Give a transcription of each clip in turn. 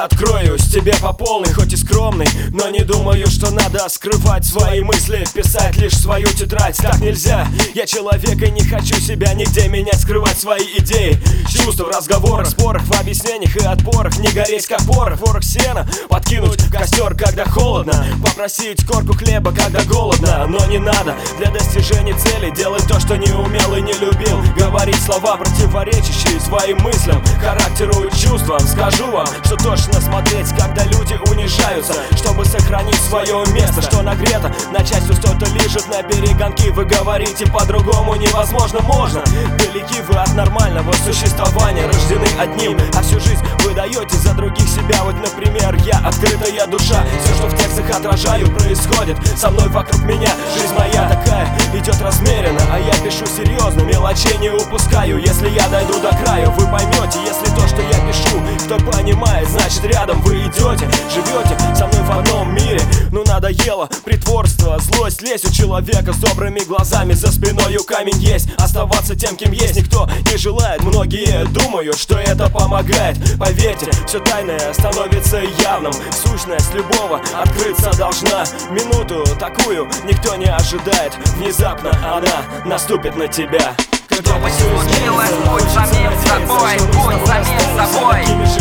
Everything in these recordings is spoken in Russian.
откроюсь тебе по полной, хоть и скромный, но не думаю, что надо скрывать свои мысли, писать лишь свою тетрадь. Так нельзя, я человек и не хочу себя нигде менять, скрывать свои идеи, чувства в разговорах, спорах, в объяснениях и отпорах. Не гореть как порох, ворох сена подкинуть в костер, когда холодно, попросить корку хлеба, когда голодно. Но не надо для достижения цели делать то, что не умел и не любил, говорить слова, противоречащие своим мыслям, характеру и чувствам. Скажу вам, что тошно смотреть, когда люди унижаются, чтобы сохранить свое место, что нагрето, начальство что-то лежит на перегонки. Вы говорите по-другому невозможно, можно. Далеки вы от нормального существования, рождены одним, а всю жизнь вы даете за других себя. Вот, например, я открытая душа, все, что в текстах отражаю, происходит со мной вокруг меня. Жизнь моя такая, идет размеренно, а я пишу серьезно, мелочей не упускаю. Если я дойду до края, вы поймете, если то, что я пишу, кто понимает, значит рядом вы идете, живете со мной в одном мире. Ну надоело притворство, злость, лезть у человека с добрыми глазами, за спиною камень есть. Оставаться тем, кем есть, никто не желает. Многие думают, что это помогает. Поверьте, все тайное становится явным. Сущность любого открыться должна. Минуту такую никто не ожидает. Внезапно она наступит на тебя. Что бы ни случилось, будь самим собой, будь самим собой.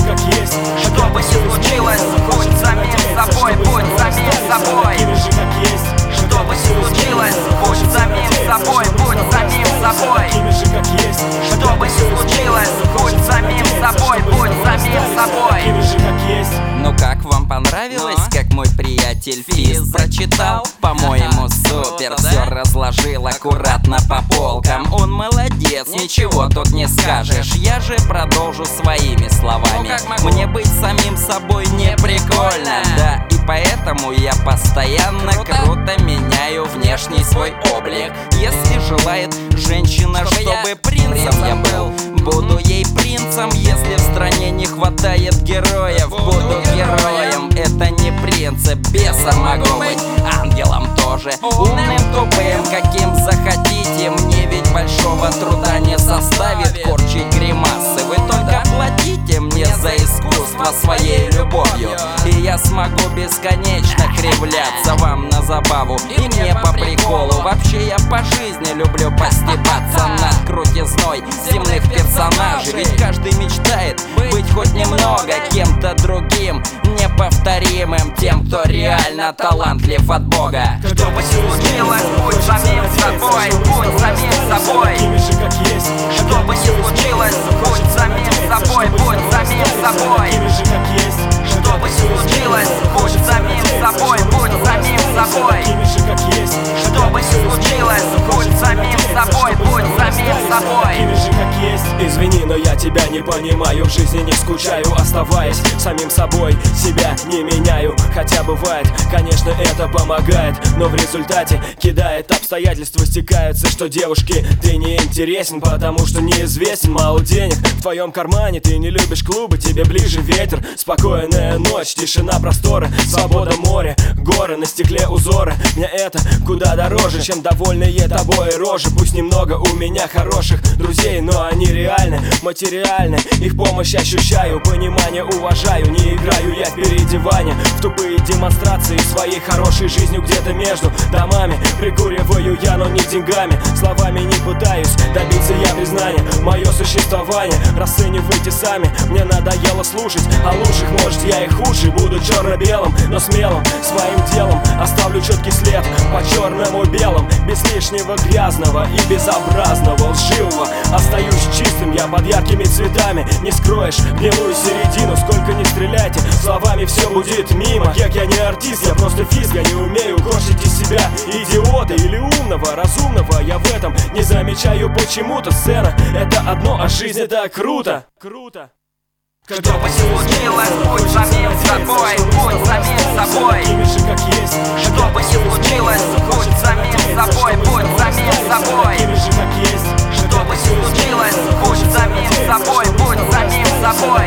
Что бы ни случилось, будь самим собой, будь самим собой. Что бы ни случилось, будь самим собой, будь самим собой. Что бы ни случилось, будь самим собой, будь самим собой. Ну как вам понравилось, как мой приятель Физ прочитал? По-моему, супер, все разложил аккуратно по полкам. Он молодец, ничего тут не скажешь. Я же продолжу своими словами. Мне быть самим собой не прикольно, да, и поэтому я постоянно круто меняю внешний свой облик. Если желает женщина, чтобы принцем я был, буду ей принцем. Если в стране не хватает героев, буду героем. Это не принцип, бесом могу быть, ангелом тоже, умным, тупым, каким захотите. Мне ведь большого труда не составит корчить гримасы. Вы только платите мне за искусство своей любовью, и я смогу бесконечно кривляться вам на забаву и мне по приколу. Вообще я по жизни люблю постебаться над крутизной земных персонажей. Ведь каждый мечтает быть хоть немного кем-то другим, неповторимым, тем, кто реально талантлив от Бога. Что бы ни случилось, будь самим собой, будь самим собой. Что бы ни случилось, будь самим собой, будь самим собой. Что бы ни случилось, будь самим собой, будь самим собой. Что бы ни случилось, будь самим собой, будь самим собой. Извини, но я тебя не понимаю, в жизни не скучаю, оставаясь самим собой, себя не меняю. Хотя бывает, конечно, это помогает, но в результате кидает обстоятельства, стекаются, что девушке ты не интересен, потому что неизвестен. Мало денег в твоем кармане, ты не любишь клубы, тебе ближе ветер, спокойная ночь, тишина, просторы, свобода, море, горы, на стекле узоры. Мне это куда дороже, чем довольные тобой рожи. Пусть немного у меня хороших друзей, но они реальны, материальны. Их помощь ощущаю, понимание уважаю. Не играю я в переодевание, в тупые демонстрации своей хорошей жизнью где-то между домами. Прикуриваю я, но не деньгами, словами не пытаюсь добиться я признания. Мое существование расценивайте сами, мне надоело слушать о лучших, может я и худший. Буду черно-белым, но смелым своим делом, оставлю четкий след по черному белым, без лишнего грязного и безобразного лживого. Остаюсь чистым я под яркими цветами, не скроешь гнилую середину. Сколько не стреляйте, словами все будет мимо. Я не артист, я просто физ, я не умею корчить из себя идиота или умного, разумного. Я в этом не замечаю почему-то. Сцена — это одно, а жизнь — это круто. Круто. Что бы ни случилось, будь самим собой, будь самим собой. Что бы ни случилось, будь самим собой, будь самим собой. Что бы ни случилось, будь самим собой, будь самим собой.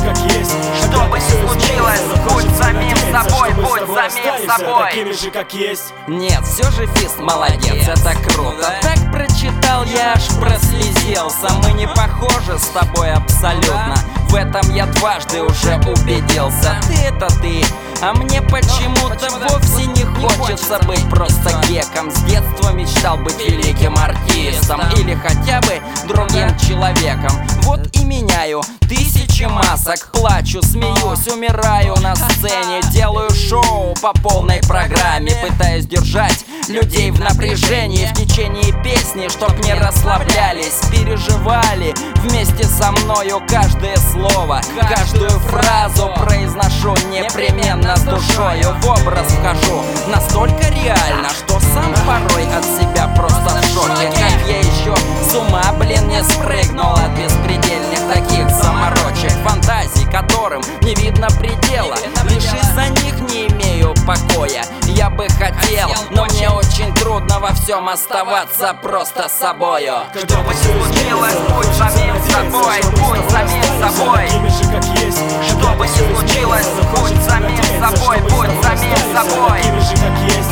Что бы ни случилось, будь самим собой, будь самим собой. Такими же, как есть. Нет, все же Фист молодец, это круто. Так прочитал, я аж прослезился. Мы не похожи с тобой абсолютно. В В этом я дважды уже убедился. Ты это ты, а мне почему-то вовсе не хочется быть просто геком. С детства мечтал быть великим артистом или хотя бы другим человеком. Вот и меняю тысячи масок, плачу, смеюсь, умираю на сцене. Делаю шоу по полной программе, пытаюсь держать людей в напряжении в течение песни, чтоб не расслаблялись, переживали вместе со мною каждое слово, каждую фразу произношу непременно с душою. В образ вхожу настолько реально, что сам порой от себя просто в шоке. Как я еще с ума, блин, не спрыгнул от беспредельных таких заморочек, фантазий, которым не видно предела. Лишь из-за них не имею покоя. Я бы хотел, но мне очень трудно во всем оставаться просто собою. Что бы ни случилось, будь самим собой, будь самим собой. Что бы ни случилось, будь самим собой, будь самим собой.